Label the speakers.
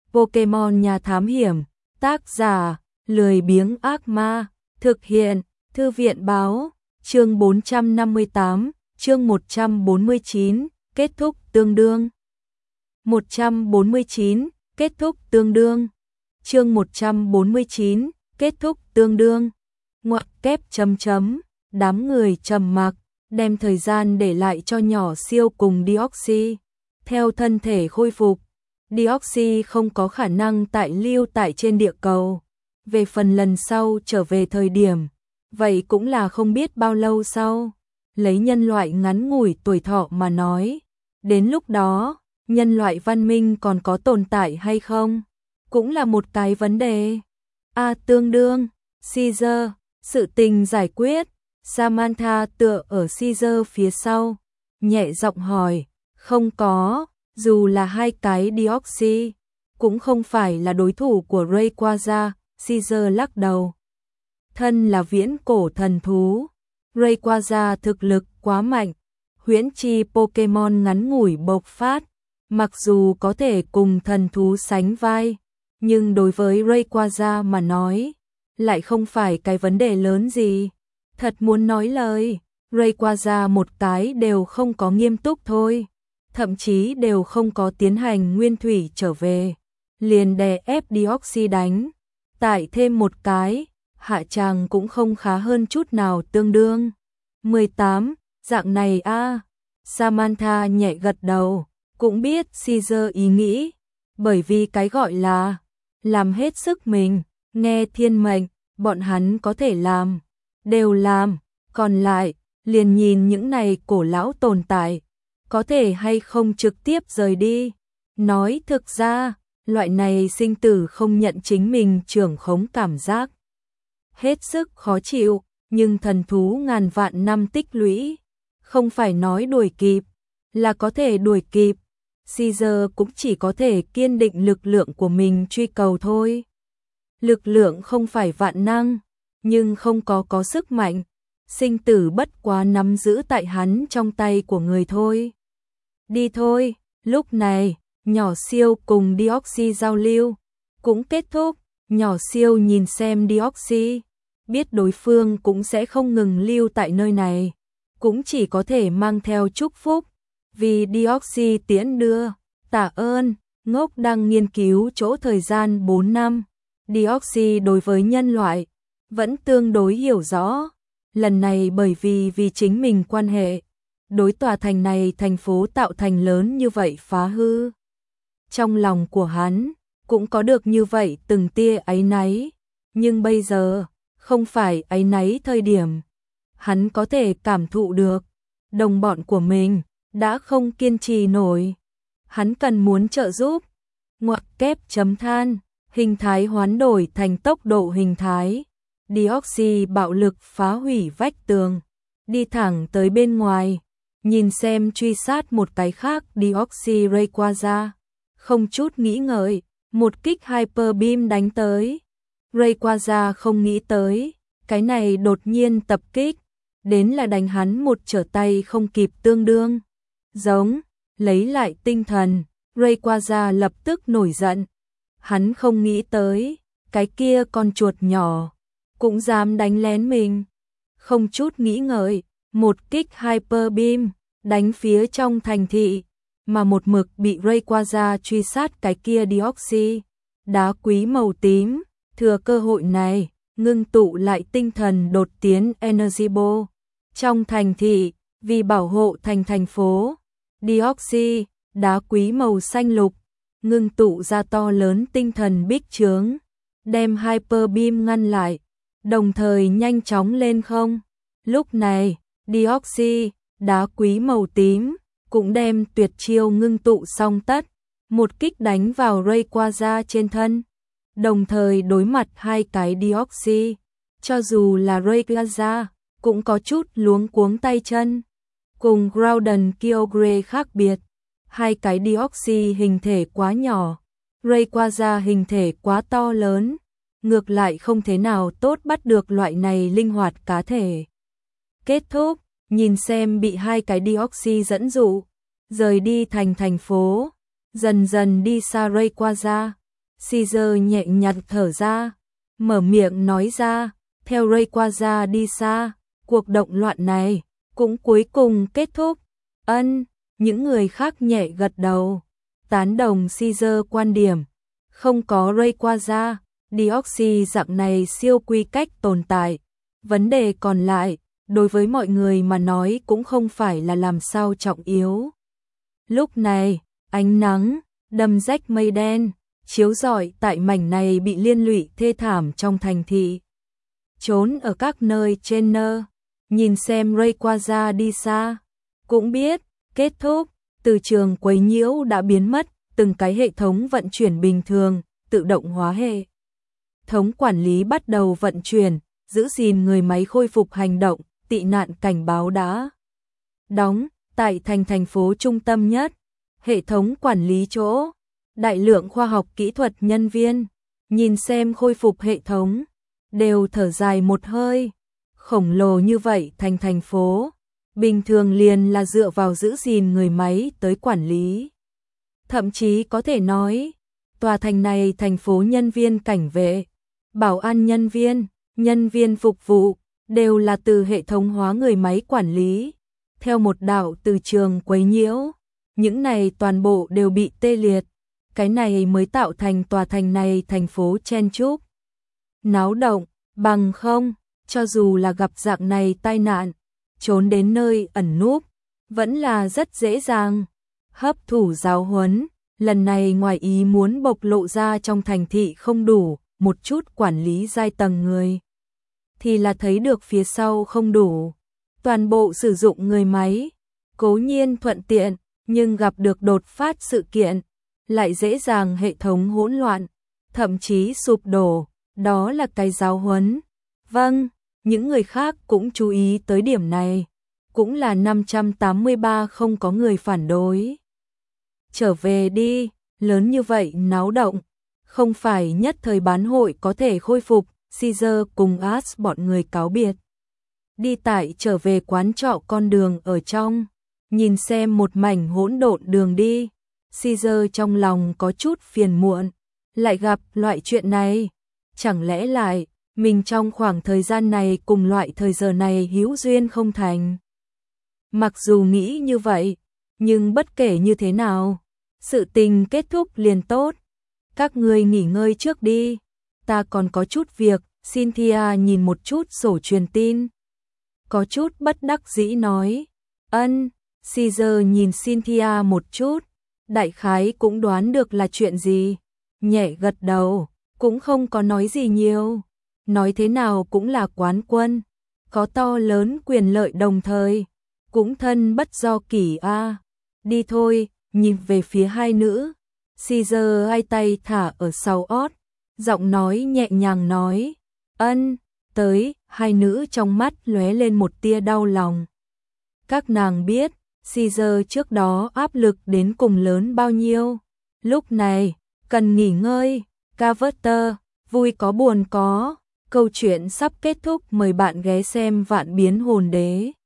Speaker 1: Pokemon Nhà Thám Hiểm, tác giả, lười biếng ác ma, thực hiện, Thư viện báo, chương 458, chương 149, kết thúc tương đương. 149, kết thúc tương đương. Chương 149, kết thúc tương đương. Ngoặc kép chấm chấm, đám người trầm mặc, đem thời gian để lại cho nhỏ siêu cùng Deoxy. Theo thân thể khôi phục, Deoxy không có khả năng lưu tại trên địa cầu. Về phần lần sau trở về thời điểm, vậy cũng là không biết bao lâu sau. Lấy nhân loại ngắn ngủi tuổi thọ mà nói, đến lúc đó, nhân loại văn minh còn có tồn tại hay không? Cũng là một cái vấn đề. Tương đương, Caesar, sự tình giải quyết. Samantha tựa ở Caesar phía sau, nhẹ giọng hỏi, không có, dù là hai cái Deoxy, cũng không phải là đối thủ của Rayquaza. Caesar lắc đầu. Thân là viễn cổ thần thú, Rayquaza thực lực quá mạnh, huyễn chi Pokemon ngắn ngủi bộc phát, mặc dù có thể cùng thần thú sánh vai, nhưng đối với Rayquaza mà nói, lại không phải cái vấn đề lớn gì. Thật muốn nói lời, Rayquaza một cái đều không có nghiêm túc thôi, thậm chí đều không có tiến hành nguyên thủy trở về, liền đè ép Deoxy đánh. Tại thêm một cái, hạ tràng cũng không khá hơn chút nào tương đương. 18, dạng này Samantha nhẹ gật đầu, cũng biết Caesar ý nghĩ, bởi vì cái gọi là làm hết sức mình, nghe thiên mệnh, bọn hắn có thể làm, đều làm, còn lại, liền nhìn những này cổ lão tồn tại, có thể hay không trực tiếp rời đi. Nói thực ra, loại này sinh tử không nhận chính mình trưởng khống cảm giác. Hết sức khó chịu, nhưng thần thú ngàn vạn năm tích lũy, không phải nói đuổi kịp, là có thể đuổi kịp. Caesar cũng chỉ có thể kiên định lực lượng của mình truy cầu thôi. Lực lượng không phải vạn năng, nhưng không có sức mạnh. Sinh tử bất quá nắm giữ tại hắn trong tay của người thôi. Đi thôi, lúc này, nhỏ siêu cùng Deoxy giao lưu, cũng kết thúc. Nhỏ siêu nhìn xem Deoxy, biết đối phương cũng sẽ không ngừng lưu tại nơi này, cũng chỉ có thể mang theo chúc phúc, vì Deoxy tiễn đưa, tạ ơn, ngốc đang nghiên cứu chỗ thời gian 4 năm. Deoxy đối với nhân loại, vẫn tương đối hiểu rõ, lần này bởi vì chính mình quan hệ, đối tòa thành này thành phố tạo thành lớn như vậy phá hư. Trong lòng của hắn, cũng có được như vậy từng tia áy náy, nhưng bây giờ, không phải áy náy thời điểm. Hắn có thể cảm thụ được, đồng bọn của mình, đã không kiên trì nổi. Hắn cần muốn trợ giúp. Ngoặc kép chấm than, hình thái hoán đổi thành tốc độ hình thái. Deoxy bạo lực phá hủy vách tường, đi thẳng tới bên ngoài, nhìn xem truy sát một cái khác Deoxy Rayquaza. Không chút nghĩ ngợi, một kích Hyper Beam đánh tới. Rayquaza không nghĩ tới, cái này đột nhiên tập kích, đến là đánh hắn một trở tay không kịp tương đương. Giống, lấy lại tinh thần, Rayquaza lập tức nổi giận. Hắn không nghĩ tới, cái kia con chuột nhỏ, cũng dám đánh lén mình. Không chút nghĩ ngợi, một kích Hyper Beam, đánh phía trong thành thị, mà một mực bị Rayquaza truy sát cái kia Deoxy. Đá quý màu tím, thừa cơ hội này, ngưng tụ lại tinh thần đột tiến Energy Ball. Trong thành thị, vì bảo hộ thành phố, Deoxy, đá quý màu xanh lục, ngưng tụ ra to lớn tinh thần bích chướng, đem Hyper Beam ngăn lại, đồng thời nhanh chóng lên không. Lúc này, Deoxy, đá quý màu tím, cũng đem tuyệt chiêu ngưng tụ xong tất, một kích đánh vào Rayquaza trên thân. Đồng thời đối mặt hai cái Deoxy, cho dù là Rayquaza, cũng có chút luống cuống tay chân. Cùng Groudon Kyogre khác biệt, hai cái Deoxy hình thể quá nhỏ, Rayquaza hình thể quá to lớn, ngược lại không thế nào tốt bắt được loại này linh hoạt cá thể. Kết thúc, nhìn xem bị hai cái Deoxy dẫn dụ, rời đi thành phố, dần dần đi xa Rayquaza. Caesar nhẹ nhàng thở ra, mở miệng nói ra, theo Rayquaza đi xa, cuộc động loạn này cũng cuối cùng kết thúc. Ân, những người khác nhẹ gật đầu, tán đồng Caesar quan điểm. Không có Rayquaza, Deoxys dạng này siêu quy cách tồn tại. Vấn đề còn lại, đối với mọi người mà nói cũng không phải là làm sao trọng yếu. Lúc này, ánh nắng đâm rách mây đen, chiếu rọi tại mảnh này bị liên lụy thê thảm trong thành thị. Trốn ở các nơi trên nơ, nhìn xem Rayquaza đi xa, cũng biết, kết thúc, từ trường quấy nhiễu đã biến mất, từng cái hệ thống vận chuyển bình thường, tự động hóa hệ thống quản lý bắt đầu vận chuyển, giữ gìn người máy khôi phục hành động, tị nạn cảnh báo đã đóng, tại thành phố trung tâm nhất, hệ thống quản lý chỗ, đại lượng khoa học kỹ thuật nhân viên, nhìn xem khôi phục hệ thống, đều thở dài một hơi, khổng lồ như vậy thành phố, bình thường liền là dựa vào giữ gìn người máy tới quản lý. Thậm chí có thể nói, tòa thành này thành phố nhân viên cảnh vệ, bảo an nhân viên phục vụ, đều là từ hệ thống hóa người máy quản lý. Theo một đạo từ trường quấy nhiễu, những này toàn bộ đều bị tê liệt. Cái này mới tạo thành tòa thành này thành phố chen chúc, náo động, bằng không, cho dù là gặp dạng này tai nạn, trốn đến nơi ẩn núp, vẫn là rất dễ dàng. Hấp thụ giáo huấn, lần này ngoài ý muốn bộc lộ ra trong thành thị không đủ, một chút quản lý giai tầng người. Thì là thấy được phía sau không đủ, toàn bộ sử dụng người máy, cố nhiên thuận tiện, nhưng gặp được đột phát sự kiện, lại dễ dàng hệ thống hỗn loạn, thậm chí sụp đổ, đó là cái giáo huấn. Vâng, những người khác cũng chú ý tới điểm này, cũng là 583 không có người phản đối. Trở về đi, lớn như vậy náo động, không phải nhất thời bán hội có thể khôi phục. Caesar cùng Ash bọn người cáo biệt. Đi tại trở về quán trọ con đường ở trong, nhìn xem một mảnh hỗn độn đường đi. Caesar trong lòng có chút phiền muộn, lại gặp loại chuyện này. Chẳng lẽ lại, mình trong khoảng thời gian này cùng loại thời giờ này hữu duyên không thành. Mặc dù nghĩ như vậy, nhưng bất kể như thế nào, sự tình kết thúc liền tốt. Các ngươi nghỉ ngơi trước đi, ta còn có chút việc. Cynthia nhìn một chút sổ truyền tin, có chút bất đắc dĩ nói. Ân, Caesar nhìn Cynthia một chút, đại khái cũng đoán được là chuyện gì, nhẹ gật đầu, cũng không có nói gì nhiều. Nói thế nào cũng là quán quân, có to lớn quyền lợi đồng thời, cũng thân bất do kỷ a. Đi thôi, nhìn về phía hai nữ. Caesar hai tay thả ở sau ót, giọng nói nhẹ nhàng nói. Ân, tới, hai nữ trong mắt lóe lên một tia đau lòng. Các nàng biết, Caesar trước đó áp lực đến cùng lớn bao nhiêu. Lúc này, cần nghỉ ngơi, Carver, vui có buồn có. Câu chuyện sắp kết thúc, mời bạn ghé xem Vạn Biến Hồn Đế.